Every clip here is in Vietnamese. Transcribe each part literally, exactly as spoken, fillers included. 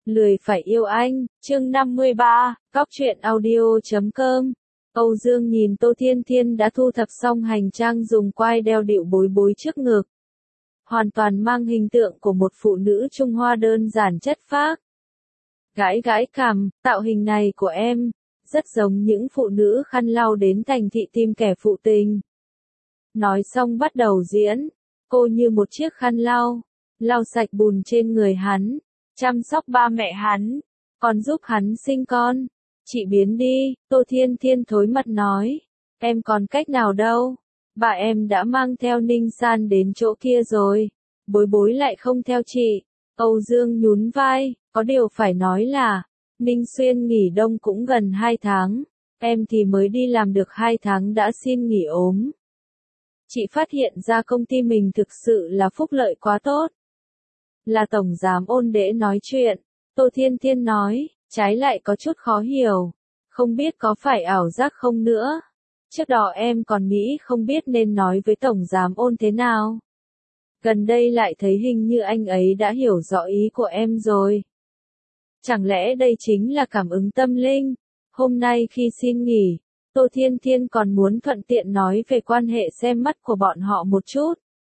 Lười phải yêu anh, chương năm mươi ba, cóc truyện audio chấm com. Âu Dương nhìn Tô Thiên Thiên đã thu thập xong hành trang dùng quai đeo điệu bối bối trước ngực. Hoàn toàn mang hình tượng của một phụ nữ Trung Hoa đơn giản chất phác. Gãi gãi cằm, tạo hình này của em, rất giống những phụ nữ khăn lau đến thành thị tìm kẻ phụ tình. Nói xong bắt đầu diễn, cô như một chiếc khăn lau, lau sạch bùn trên người hắn, chăm sóc ba mẹ hắn, còn giúp hắn sinh con. Chị biến đi, Tô Thiên Thiên thối mặt nói, em còn cách nào đâu, bà em đã mang theo Ninh San đến chỗ kia rồi, bối bối lại không theo chị. Âu Dương nhún vai, có điều phải nói là, Ninh Xuyên nghỉ đông cũng gần hai tháng, em thì mới đi làm được hai tháng đã xin nghỉ ốm. Chị phát hiện ra công ty mình thực sự là phúc lợi quá tốt. Là tổng giám Ôn Đễ nói chuyện, Tô Thiên Thiên nói, trái lại có chút khó hiểu, không biết có phải ảo giác không nữa. Trước đó em còn nghĩ không biết nên nói với tổng giám Ôn thế nào. Gần đây lại thấy hình như anh ấy đã hiểu rõ ý của em rồi. Chẳng lẽ đây chính là cảm ứng tâm linh? Hôm nay khi xin nghỉ, Tô Thiên Thiên còn muốn thuận tiện nói về quan hệ xem mắt của bọn họ một chút.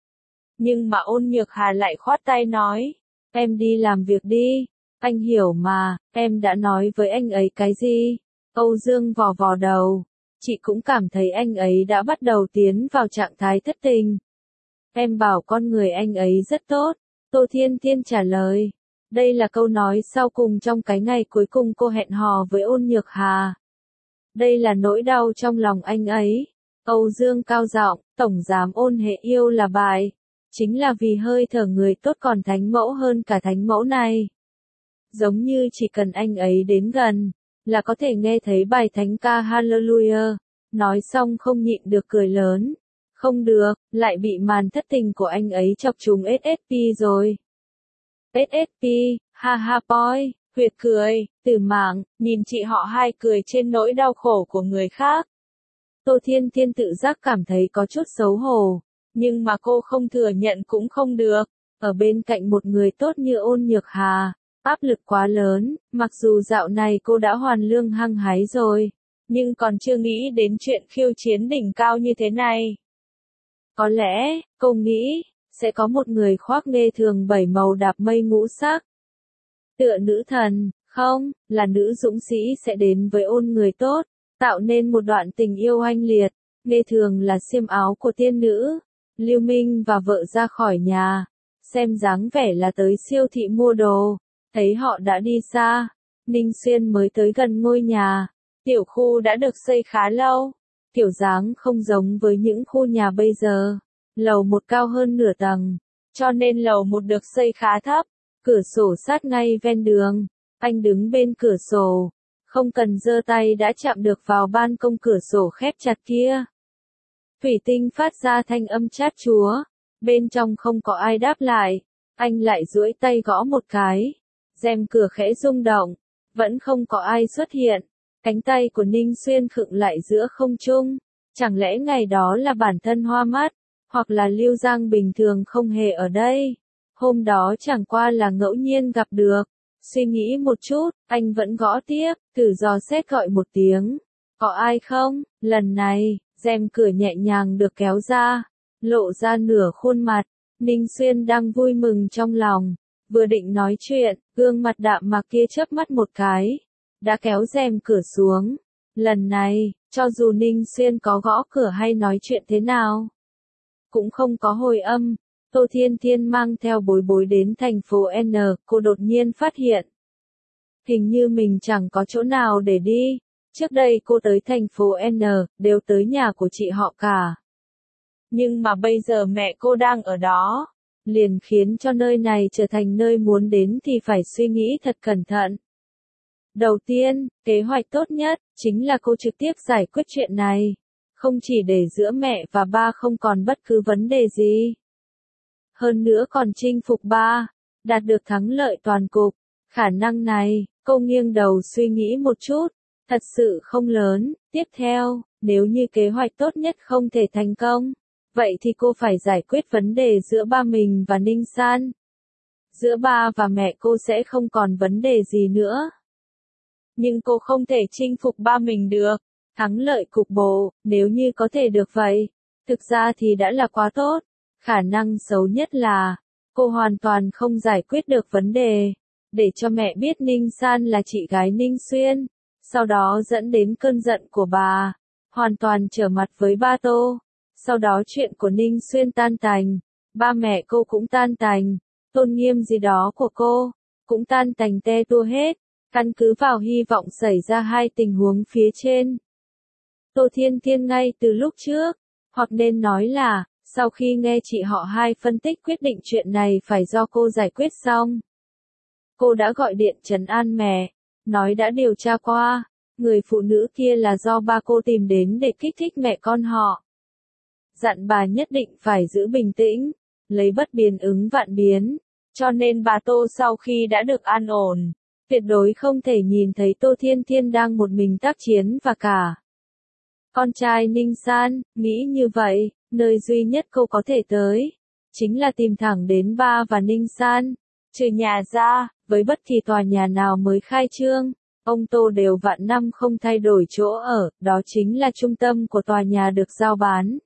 Nhưng mà Ôn Nhược Hà lại khoát tay nói, em đi làm việc đi, anh hiểu mà, em đã nói với anh ấy cái gì? Âu Dương vò vò đầu, chị cũng cảm thấy anh ấy đã bắt đầu tiến vào trạng thái thất tình. Em bảo con người anh ấy rất tốt, Tô Thiên Thiên trả lời. Đây là câu nói sau cùng trong cái ngày cuối cùng cô hẹn hò với Ôn Nhược Hà. Đây là nỗi đau trong lòng anh ấy. Âu Dương cao giọng, tổng giám Ôn hệ yêu là bài. Chính là vì hơi thở người tốt còn thánh mẫu hơn cả thánh mẫu này. Giống như chỉ cần anh ấy đến gần, là có thể nghe thấy bài thánh ca Hallelujah. Nói xong không nhịn được cười lớn. Không được, lại bị màn thất tình của anh ấy chọc trúng ét ét pê rồi. ét ét pê, ha ha boy, huyệt cười, Tử Mảng, nhìn chị họ hai cười trên nỗi đau khổ của người khác. Tô Thiên Thiên tự giác cảm thấy có chút xấu hổ, nhưng mà cô không thừa nhận cũng không được. Ở bên cạnh một người tốt như Ôn Nhược Hà, áp lực quá lớn, mặc dù dạo này cô đã hoàn lương hăng hái rồi, nhưng còn chưa nghĩ đến chuyện khiêu chiến đỉnh cao như thế này. Có lẽ, cô nghĩ, sẽ có một người khoác nghê thường bảy màu đạp mây ngũ sắc. Tựa nữ thần, không, là nữ dũng sĩ sẽ đến với Ôn người tốt, tạo nên một đoạn tình yêu oanh liệt. Nghê thường là xiêm áo của tiên nữ. Lưu Minh và vợ ra khỏi nhà, xem dáng vẻ là tới siêu thị mua đồ, thấy họ đã đi xa. Ninh Xuyên mới tới gần ngôi nhà, tiểu khu đã được xây khá lâu. Kiểu dáng không giống với những khu nhà bây giờ, lầu một cao hơn nửa tầng, cho nên lầu một được xây khá thấp, cửa sổ sát ngay ven đường. Anh đứng bên cửa sổ, không cần giơ tay đã chạm được vào ban công cửa sổ khép chặt kia. Thủy tinh phát ra thanh âm chát chúa, bên trong không có ai đáp lại, anh lại duỗi tay gõ một cái, rèm cửa khẽ rung động, vẫn không có ai xuất hiện. Cánh tay của Ninh Xuyên khựng lại giữa không trung, chẳng lẽ ngày đó là bản thân hoa mắt, hoặc là Lưu Giang bình thường không hề ở đây. Hôm đó chẳng qua là ngẫu nhiên gặp được. Suy nghĩ một chút, anh vẫn gõ tiếp, thử dò xét gọi một tiếng. Có ai không? Lần này, rèm cửa nhẹ nhàng được kéo ra, lộ ra nửa khuôn mặt. Ninh Xuyên đang vui mừng trong lòng, vừa định nói chuyện, gương mặt đạm mạc kia chớp mắt một cái, đã kéo rèm cửa xuống. Lần này, cho dù Ninh Xuyên có gõ cửa hay nói chuyện thế nào, cũng không có hồi âm. Tô Thiên Thiên mang theo bối bối đến thành phố N, cô đột nhiên phát hiện. Hình như mình chẳng có chỗ nào để đi. Trước đây cô tới thành phố N, đều tới nhà của chị họ cả. Nhưng mà bây giờ mẹ cô đang ở đó, liền khiến cho nơi này trở thành nơi muốn đến thì phải suy nghĩ thật cẩn thận. Đầu tiên, kế hoạch tốt nhất, chính là cô trực tiếp giải quyết chuyện này. Không chỉ để giữa mẹ và ba không còn bất cứ vấn đề gì. Hơn nữa còn chinh phục ba, đạt được thắng lợi toàn cục. Khả năng này, cô nghiêng đầu suy nghĩ một chút, thật sự không lớn. Tiếp theo, nếu như kế hoạch tốt nhất không thể thành công, vậy thì cô phải giải quyết vấn đề giữa ba mình và Ninh San. giữa ba và mẹ cô sẽ không còn vấn đề gì nữa. Nhưng cô không thể chinh phục ba mình được. Thắng lợi cục bộ, nếu như có thể được vậy, thực ra thì đã là quá tốt. Khả năng xấu nhất là, cô hoàn toàn không giải quyết được vấn đề. Để cho mẹ biết Ninh San là chị gái Ninh Xuyên, sau đó dẫn đến cơn giận của bà, hoàn toàn trở mặt với ba Tô. Sau đó chuyện của Ninh Xuyên tan tành, ba mẹ cô cũng tan tành, tôn nghiêm gì đó của cô, cũng tan tành te tua hết, căn cứ vào hy vọng xảy ra hai tình huống phía trên. Tô Thiên Thiên ngay từ lúc trước, hoặc nên nói là, sau khi nghe chị họ hai phân tích quyết định chuyện này phải do cô giải quyết xong. Cô đã gọi điện trấn an mẹ, nói đã điều tra qua, người phụ nữ kia là do ba cô tìm đến để kích thích mẹ con họ. Dặn bà nhất định phải giữ bình tĩnh, lấy bất biến ứng vạn biến, cho nên bà Tô sau khi đã được an ổn, tuyệt đối không thể nhìn thấy Tô Thiên Thiên đang một mình tác chiến và cả. Con trai Ninh San, nghĩ như vậy, nơi duy nhất cô có thể tới, chính là tìm thẳng đến ba và Ninh San. Trừ nhà ra, với bất kỳ tòa nhà nào mới khai trương, ông Tô đều vạn năm không thay đổi chỗ ở, đó chính là trung tâm của tòa nhà được giao bán.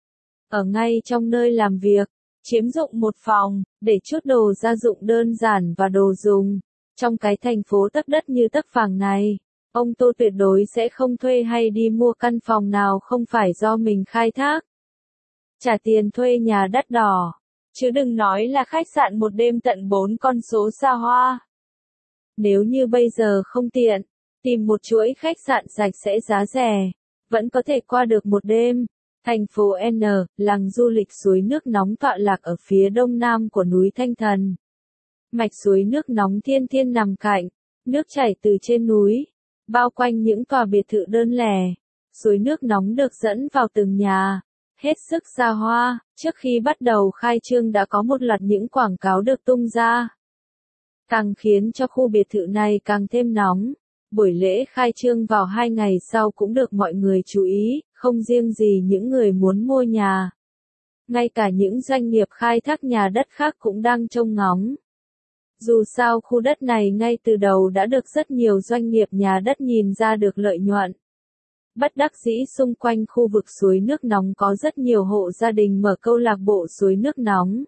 Ở ngay trong nơi làm việc, chiếm dụng một phòng, để chút đồ gia dụng đơn giản và đồ dùng. Trong cái thành phố tấc đất như tấc vàng này, ông Tô tuyệt đối sẽ không thuê hay đi mua căn phòng nào không phải do mình khai thác. Trả tiền thuê nhà đắt đỏ, chứ đừng nói là khách sạn một đêm tận bốn con số xa hoa. Nếu như bây giờ không tiện, tìm một chuỗi khách sạn sạch sẽ giá rẻ, vẫn có thể qua được một đêm. Thành phố N, làng du lịch suối nước nóng tọa lạc ở phía đông nam của núi Thanh Thần. Mạch suối nước nóng Thiên Thiên nằm cạnh, nước chảy từ trên núi, bao quanh những tòa biệt thự đơn lẻ. Suối nước nóng được dẫn vào từng nhà, hết sức xa hoa. Trước khi bắt đầu khai trương đã có một loạt những quảng cáo được tung ra, càng khiến cho khu biệt thự này càng thêm nóng. Buổi lễ khai trương vào hai ngày sau cũng được mọi người chú ý, không riêng gì những người muốn mua nhà. Ngay cả những doanh nghiệp khai thác nhà đất khác cũng đang trông ngóng. Dù sao khu đất này ngay từ đầu đã được rất nhiều doanh nghiệp nhà đất nhìn ra được lợi nhuận. Bất đắc dĩ xung quanh khu vực suối nước nóng có rất nhiều hộ gia đình mở câu lạc bộ suối nước nóng,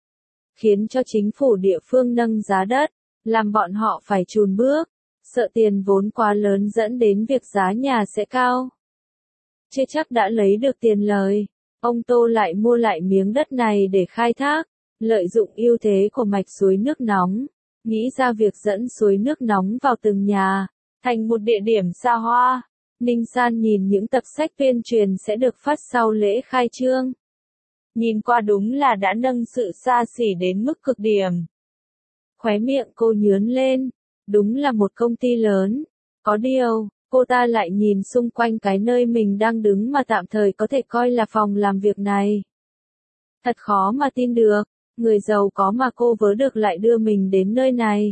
khiến cho chính phủ địa phương nâng giá đất, làm bọn họ phải chùn bước, sợ tiền vốn quá lớn dẫn đến việc giá nhà sẽ cao. Chưa chắc đã lấy được tiền lời, ông Tô lại mua lại miếng đất này để khai thác, lợi dụng ưu thế của mạch suối nước nóng, nghĩ ra việc dẫn suối nước nóng vào từng nhà, thành một địa điểm xa hoa. Ninh San nhìn những tập sách tuyên truyền sẽ được phát sau lễ khai trương. Nhìn qua đúng là đã nâng sự xa xỉ đến mức cực điểm. Khóe miệng cô nhướn lên, đúng là một công ty lớn. Có điều, cô ta lại nhìn xung quanh cái nơi mình đang đứng mà tạm thời có thể coi là phòng làm việc này. Thật khó mà tin được, người giàu có mà cô vớ được lại đưa mình đến nơi này.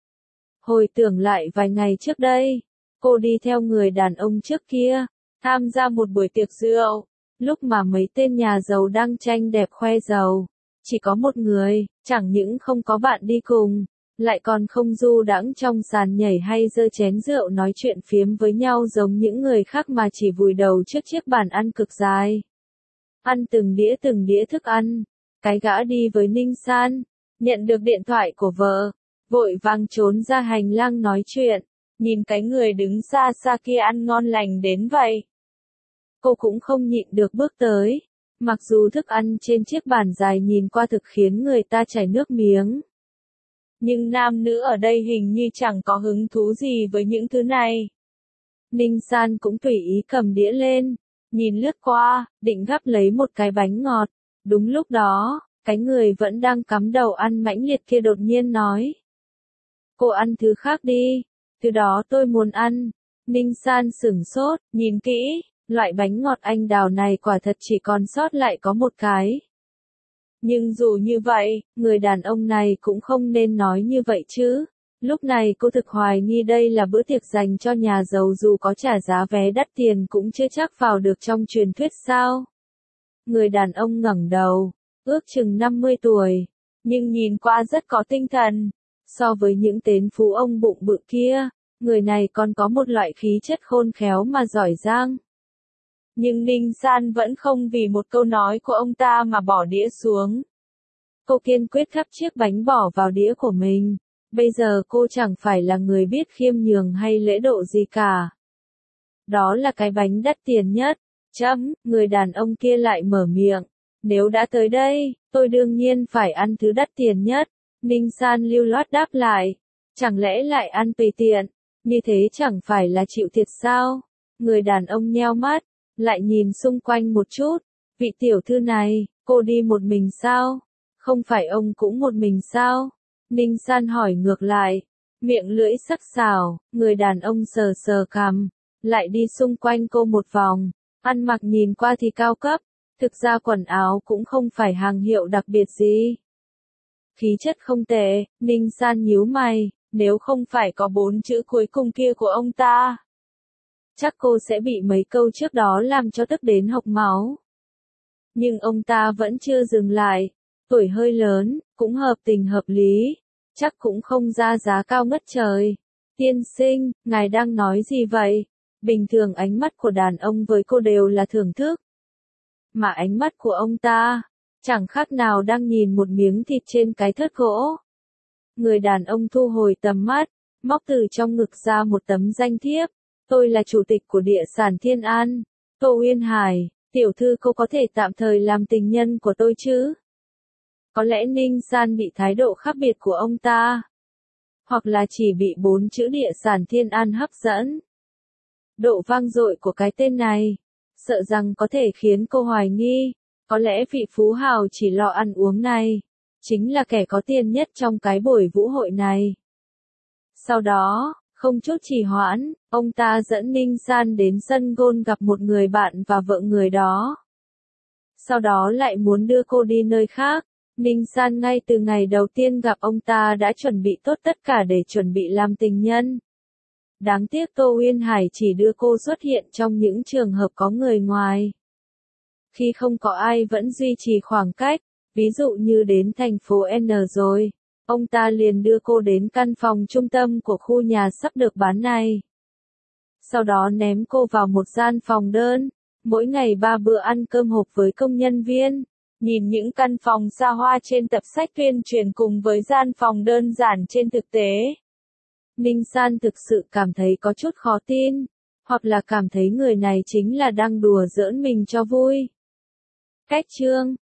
Hồi tưởng lại vài ngày trước đây, cô đi theo người đàn ông trước kia, tham gia một buổi tiệc rượu, lúc mà mấy tên nhà giàu đang tranh đẹp khoe giàu. Chỉ có một người, chẳng những không có bạn đi cùng, lại còn không du đãng trong sàn nhảy hay giơ chén rượu nói chuyện phiếm với nhau giống những người khác mà chỉ vùi đầu trước chiếc bàn ăn cực dài. Ăn từng đĩa từng đĩa thức ăn, cái gã đi với Ninh San, nhận được điện thoại của vợ, vội vàng trốn ra hành lang nói chuyện, nhìn cái người đứng xa xa kia ăn ngon lành đến vậy. Cô cũng không nhịn được bước tới, mặc dù thức ăn trên chiếc bàn dài nhìn qua thực khiến người ta chảy nước miếng. Nhưng nam nữ ở đây hình như chẳng có hứng thú gì với những thứ này. Ninh San cũng tùy ý cầm đĩa lên, nhìn lướt qua, định gắp lấy một cái bánh ngọt. Đúng lúc đó, cái người vẫn đang cắm đầu ăn mãnh liệt kia đột nhiên nói: "Cô ăn thứ khác đi, thứ đó tôi muốn ăn." Ninh San sửng sốt, nhìn kỹ, loại bánh ngọt anh đào này quả thật chỉ còn sót lại có một cái. Nhưng dù như vậy, người đàn ông này cũng không nên nói như vậy chứ. Lúc này cô thực hoài nghi đây là bữa tiệc dành cho nhà giàu, dù có trả giá vé đắt tiền cũng chưa chắc vào được trong truyền thuyết sao. Người đàn ông ngẩng đầu, ước chừng năm mươi tuổi, nhưng nhìn qua rất có tinh thần. So với những tên phú ông bụng bự kia, người này còn có một loại khí chất khôn khéo mà giỏi giang. Nhưng Ninh San vẫn không vì một câu nói của ông ta mà bỏ đĩa xuống. Cô kiên quyết gắp chiếc bánh bỏ vào đĩa của mình. Bây giờ cô chẳng phải là người biết khiêm nhường hay lễ độ gì cả. Đó là cái bánh đắt tiền nhất. Chấm, người đàn ông kia lại mở miệng. Nếu đã tới đây, tôi đương nhiên phải ăn thứ đắt tiền nhất. Ninh San lưu loát đáp lại. Chẳng lẽ lại ăn tùy tiện? Như thế chẳng phải là chịu thiệt sao? Người đàn ông nheo mắt, lại nhìn xung quanh một chút. Vị tiểu thư này, cô đi một mình sao? Không phải ông cũng một mình sao? Ninh San hỏi ngược lại. Miệng lưỡi sắc sảo, người đàn ông sờ sờ cằm, lại đi xung quanh cô một vòng. Ăn mặc nhìn qua thì cao cấp, thực ra quần áo cũng không phải hàng hiệu đặc biệt gì. Khí chất không tệ, Ninh San nhíu mày, nếu không phải có bốn chữ cuối cùng kia của ông ta. Chắc cô sẽ bị mấy câu trước đó làm cho tức đến hộc máu. Nhưng ông ta vẫn chưa dừng lại, tuổi hơi lớn, cũng hợp tình hợp lý, chắc cũng không ra giá cao ngất trời. Tiên sinh, ngài đang nói gì vậy? Bình thường ánh mắt của đàn ông với cô đều là thưởng thức. Mà ánh mắt của ông ta, chẳng khác nào đang nhìn một miếng thịt trên cái thớt gỗ. Người đàn ông thu hồi tầm mắt, móc từ trong ngực ra một tấm danh thiếp. Tôi là chủ tịch của địa sản Thiên An, Tô Uyên Hải, tiểu thư cô có thể tạm thời làm tình nhân của tôi chứ? Có lẽ Ninh San bị thái độ khác biệt của ông ta, hoặc là chỉ bị bốn chữ địa sản Thiên An hấp dẫn. Độ vang dội của cái tên này, sợ rằng có thể khiến cô hoài nghi, có lẽ vị phú hào chỉ lo ăn uống này, chính là kẻ có tiền nhất trong cái buổi vũ hội này. Sau đó, không chút trì hoãn, ông ta dẫn Ninh San đến sân golf gặp một người bạn và vợ người đó. Sau đó lại muốn đưa cô đi nơi khác. Ninh San ngay từ ngày đầu tiên gặp ông ta đã chuẩn bị tốt tất cả để chuẩn bị làm tình nhân. Đáng tiếc Tô Uyên Hải chỉ đưa cô xuất hiện trong những trường hợp có người ngoài. Khi không có ai vẫn duy trì khoảng cách, ví dụ như đến thành phố N rồi, ông ta liền đưa cô đến căn phòng trung tâm của khu nhà sắp được bán này. Sau đó ném cô vào một gian phòng đơn, mỗi ngày ba bữa ăn cơm hộp với công nhân viên. Nhìn những căn phòng xa hoa trên tập sách tuyên truyền cùng với gian phòng đơn giản trên thực tế, Ninh San thực sự cảm thấy có chút khó tin, hoặc là cảm thấy người này chính là đang đùa giỡn mình cho vui. Cách chương